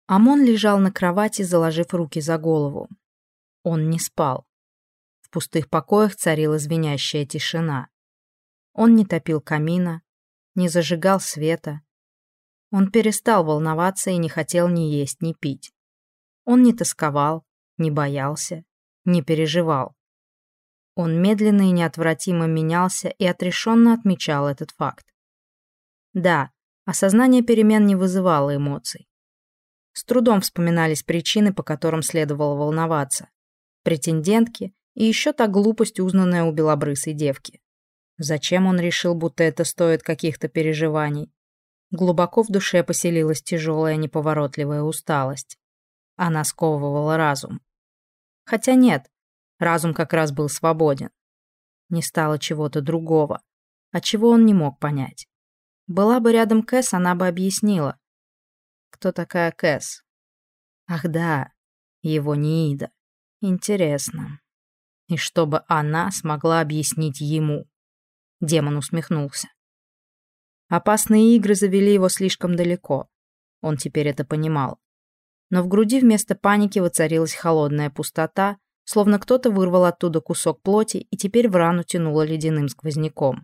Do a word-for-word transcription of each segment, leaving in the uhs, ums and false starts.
Амон лежал на кровати, заложив руки за голову. Он не спал. В пустых покоях царила звенящая тишина. Он не топил камина, не зажигал света. Он перестал волноваться и не хотел ни есть, ни пить. Он не тосковал, не боялся, не переживал. Он медленно и неотвратимо менялся и отрешенно отмечал этот факт. Да, осознание перемен не вызывало эмоций. С трудом вспоминались причины, по которым следовало волноваться. Претендентки и еще та глупость, узнанная у белобрысой девки. Зачем он решил, будто это стоит каких-то переживаний? Глубоко в душе поселилась тяжелая неповоротливая усталость. Она сковывала разум. Хотя нет, разум как раз был свободен. Не стало чего-то другого, от чего он не мог понять. Была бы рядом Кэс, она бы объяснила. Кто такая Кэс? Ах да, его Ниида. Интересно. И чтобы она смогла объяснить ему. Демон усмехнулся. Опасные игры завели его слишком далеко. Он теперь это понимал. Но в груди вместо паники воцарилась холодная пустота, словно кто-то вырвал оттуда кусок плоти и теперь в рану тянуло ледяным сквозняком.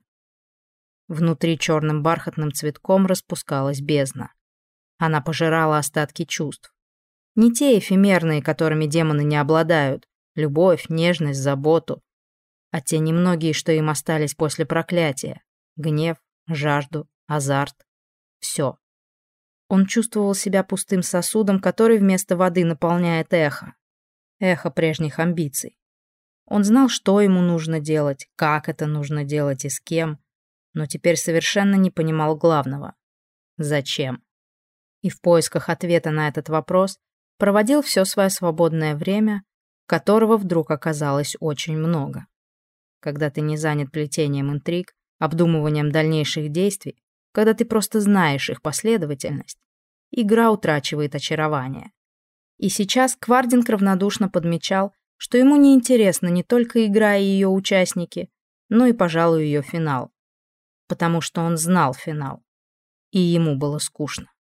Внутри черным бархатным цветком распускалась бездна. Она пожирала остатки чувств. Не те эфемерные, которыми демоны не обладают. Любовь, нежность, заботу. А те немногие, что им остались после проклятия. Гнев, жажду, азарт. Все. Он чувствовал себя пустым сосудом, который вместо воды наполняет эхо. Эхо прежних амбиций. Он знал, что ему нужно делать, как это нужно делать и с кем, но теперь совершенно не понимал главного. Зачем? И в поисках ответа на этот вопрос проводил все свое свободное время, которого вдруг оказалось очень много. Когда ты не занят плетением интриг, обдумыванием дальнейших действий, когда ты просто знаешь их последовательность, игра утрачивает очарование. И сейчас Квардинг равнодушно подмечал, что ему не интересна не только игра и ее участники, но и, пожалуй, ее финал. Потому что он знал финал. И ему было скучно.